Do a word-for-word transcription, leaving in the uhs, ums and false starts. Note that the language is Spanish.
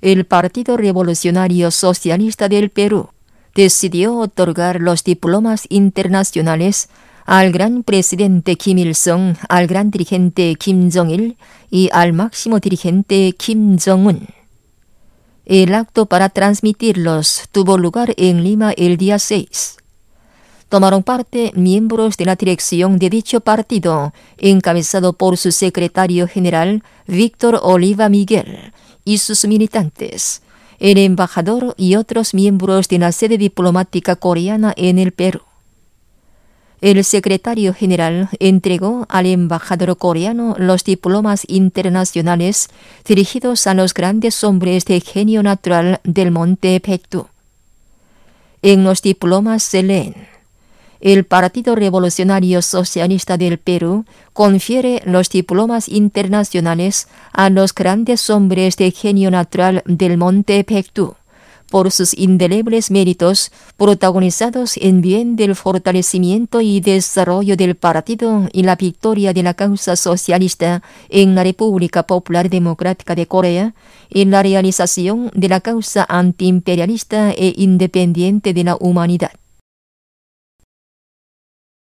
el Partido Revolucionario Socialista del Perú decidió otorgar los diplomas internacionales al gran presidente Kim Il-sung, al gran dirigente Kim Jong-il y al máximo dirigente Kim Jong-un. El acto para transmitirlos tuvo lugar en Lima el día seis. Tomaron parte miembros de la dirección de dicho partido, encabezado por su secretario general Víctor Oliva Miguel y sus militantes, el embajador y otros miembros de la sede diplomática coreana en el Perú. El secretario general entregó al embajador coreano los diplomas internacionales dirigidos a los grandes hombres de genio natural del monte Baekdu. En los diplomas se leen: el Partido Revolucionario Socialista del Perú confiere los diplomas internacionales a los grandes hombres de genio natural del monte Baekdu por sus indelebles méritos protagonizados en bien del fortalecimiento y desarrollo del partido y la victoria de la causa socialista en la República Popular Democrática de Corea, en la realización de la causa antiimperialista e independiente de la humanidad.